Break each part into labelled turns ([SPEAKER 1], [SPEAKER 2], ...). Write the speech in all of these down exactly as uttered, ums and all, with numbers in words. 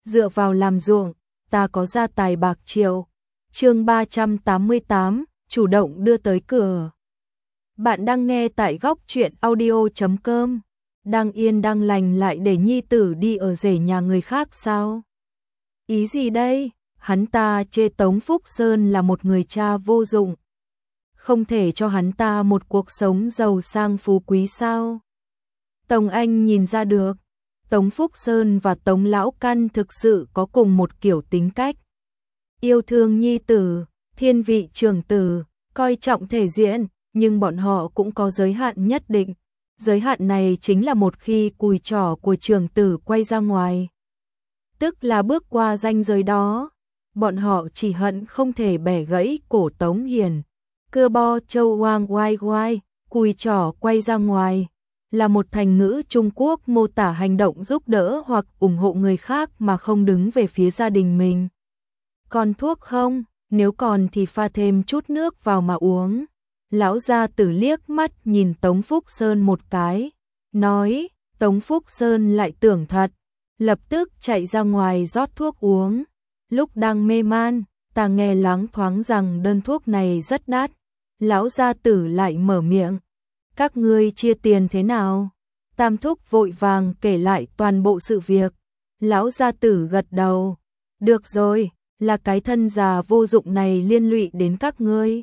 [SPEAKER 1] dựa vào làm ruộng, ta có gia tài bạc triệu. Chương ba trăm tám mươi tám, chủ động đưa tới cửa. Bạn đang nghe tại góc truyện audio chấm com. Đang yên đang lành lại để nhi tử đi ở rể nhà người khác sao? Ý gì đây? Hắn ta chê Tống Phúc Sơn là một người cha vô dụng. Không thể cho hắn ta một cuộc sống giàu sang phú quý sao? Tống Anh nhìn ra được, Tống Phúc Sơn và Tống Lão Căn thực sự có cùng một kiểu tính cách. Yêu thương nhi tử, thiên vị trưởng tử, coi trọng thể diện, nhưng bọn họ cũng có giới hạn nhất định. Giới hạn này chính là một khi cùi trỏ của trưởng tử quay ra ngoài. Tức là bước qua ranh giới đó, bọn họ chỉ hận không thể bẻ gãy cổ Tống Hiền. Cưa bo châu hoang oai oai, cùi trỏ quay ra ngoài, là một thành ngữ Trung Quốc mô tả hành động giúp đỡ hoặc ủng hộ người khác mà không đứng về phía gia đình mình. Còn thuốc không? Nếu còn thì pha thêm chút nước vào mà uống. Lão gia tử liếc mắt nhìn Tống Phúc Sơn một cái, nói. Tống Phúc Sơn lại tưởng thật, lập tức chạy ra ngoài rót thuốc uống. Lúc đang mê man, ta nghe loáng thoáng rằng đơn thuốc này rất đắt. Lão gia tử lại mở miệng, các ngươi chia tiền thế nào? Tam thúc vội vàng kể lại toàn bộ sự việc. Lão gia tử gật đầu, được rồi, là cái thân già vô dụng này liên lụy đến các ngươi.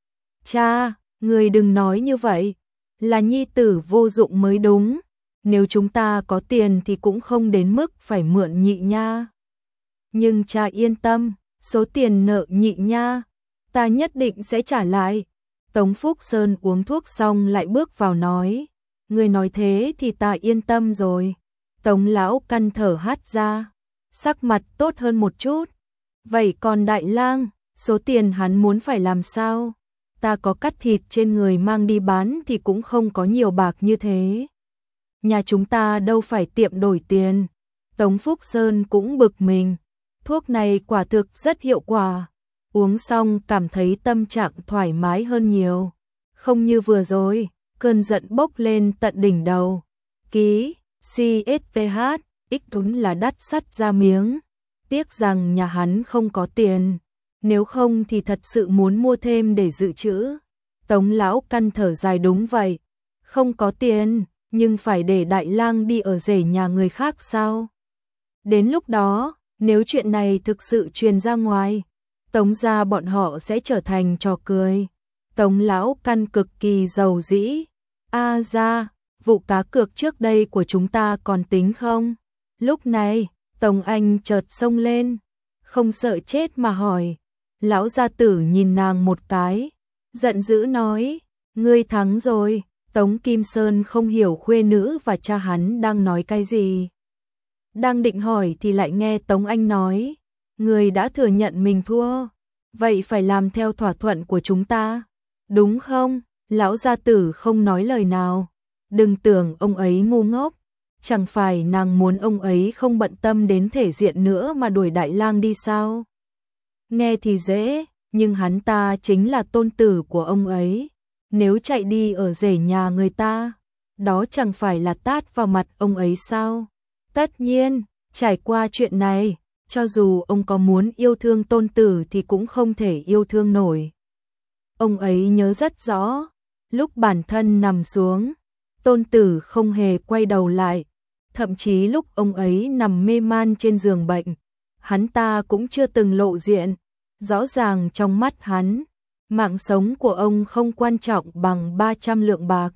[SPEAKER 1] Cha, ngươi đừng nói như vậy, là nhi tử vô dụng mới đúng. Nếu chúng ta có tiền thì cũng không đến mức phải mượn nhị nha. Nhưng cha yên tâm, số tiền nợ nhị nha, ta nhất định sẽ trả lại. Tống Phúc Sơn uống thuốc xong lại bước vào nói, người nói thế thì ta yên tâm rồi. Tống Lão Căn thở hắt ra, sắc mặt tốt hơn một chút. Vậy còn Đại Lang, số tiền hắn muốn phải làm sao? Ta có cắt thịt trên người mang đi bán thì cũng không có nhiều bạc như thế. Nhà chúng ta đâu phải tiệm đổi tiền. Tống Phúc Sơn cũng bực mình. Thuốc này quả thực rất hiệu quả. Uống xong cảm thấy tâm trạng thoải mái hơn nhiều. Không như vừa rồi, cơn giận bốc lên tận đỉnh đầu. Ký, xê ét pê hát, ích đúng là đắt sắt ra miếng. Tiếc rằng nhà hắn không có tiền. Nếu không thì thật sự muốn mua thêm để dự trữ. Tống Lão Căn thở dài đúng vậy. Không có tiền, nhưng phải để Đại Lang đi ở rể nhà người khác sao? Đến lúc đó, nếu chuyện này thực sự truyền ra ngoài, Tống gia bọn họ sẽ trở thành trò cười. Tống Lão Căn cực kỳ giàu dĩ. A gia, vụ cá cược trước đây của chúng ta còn tính không? Lúc này, Tống Anh chợt xông lên, không sợ chết mà hỏi. Lão gia tử nhìn nàng một cái, giận dữ nói, ngươi thắng rồi. Tống Kim Sơn không hiểu khuê nữ và cha hắn đang nói cái gì. Đang định hỏi thì lại nghe Tống Anh nói, ngươi đã thừa nhận mình thua, vậy phải làm theo thỏa thuận của chúng ta, đúng không? Lão gia tử không nói lời nào, đừng tưởng ông ấy ngu ngốc, chẳng phải nàng muốn ông ấy không bận tâm đến thể diện nữa mà đuổi Đại Lang đi sao? Nghe thì dễ, nhưng hắn ta chính là tôn tử của ông ấy. Nếu chạy đi ở rể nhà người ta, đó chẳng phải là tát vào mặt ông ấy sao? Tất nhiên, trải qua chuyện này, cho dù ông có muốn yêu thương tôn tử thì cũng không thể yêu thương nổi. Ông ấy nhớ rất rõ, lúc bản thân nằm xuống, tôn tử không hề quay đầu lại. Thậm chí lúc ông ấy nằm mê man trên giường bệnh, hắn ta cũng chưa từng lộ diện. Rõ ràng trong mắt hắn, mạng sống của ông không quan trọng bằng ba trăm lượng bạc.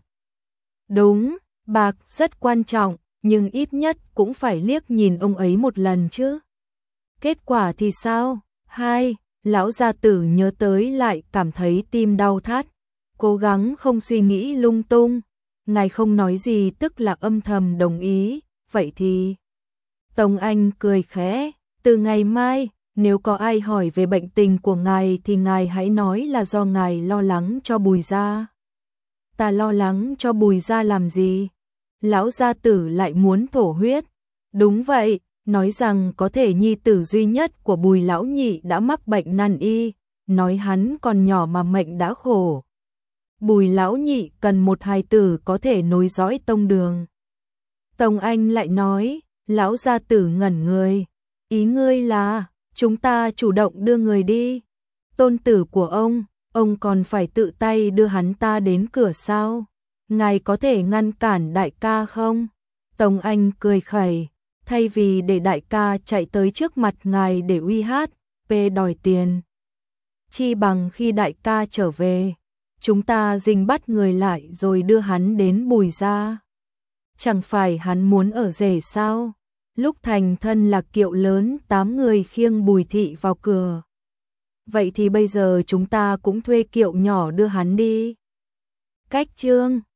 [SPEAKER 1] Đúng, bạc rất quan trọng, nhưng ít nhất cũng phải liếc nhìn ông ấy một lần chứ. Kết quả thì sao? Hai, lão gia tử nhớ tới lại cảm thấy tim đau thắt, cố gắng không suy nghĩ lung tung. Ngài không nói gì tức là âm thầm đồng ý, vậy thì... Tống Anh cười khẽ, từ ngày mai, nếu có ai hỏi về bệnh tình của ngài thì ngài hãy nói là do ngài lo lắng cho Bùi gia. Ta lo lắng cho Bùi gia làm gì? Lão gia tử lại muốn thổ huyết. Đúng vậy, nói rằng có thể nhi tử duy nhất của Bùi lão nhị đã mắc bệnh nan y, nói hắn còn nhỏ mà mệnh đã khổ. Bùi lão nhị cần một hài tử có thể nối dõi tông đường. Tống Anh lại nói, lão gia tử ngẩn người, Ý ngươi là, chúng ta chủ động đưa người đi. Tôn tử của ông, ông còn phải tự tay đưa hắn ta đến cửa sao? Ngài có thể ngăn cản đại ca không? Tống Anh cười khẩy, thay vì để đại ca chạy tới trước mặt ngài để uy hát, p đòi tiền. Chi bằng khi đại ca trở về, chúng ta dình bắt người lại rồi đưa hắn đến Bùi gia. Chẳng phải hắn muốn ở rể sao? Lúc thành thân là kiệu lớn tám người khiêng Bùi thị vào cửa. Vậy thì bây giờ chúng ta cũng thuê kiệu nhỏ đưa hắn đi. Cách chương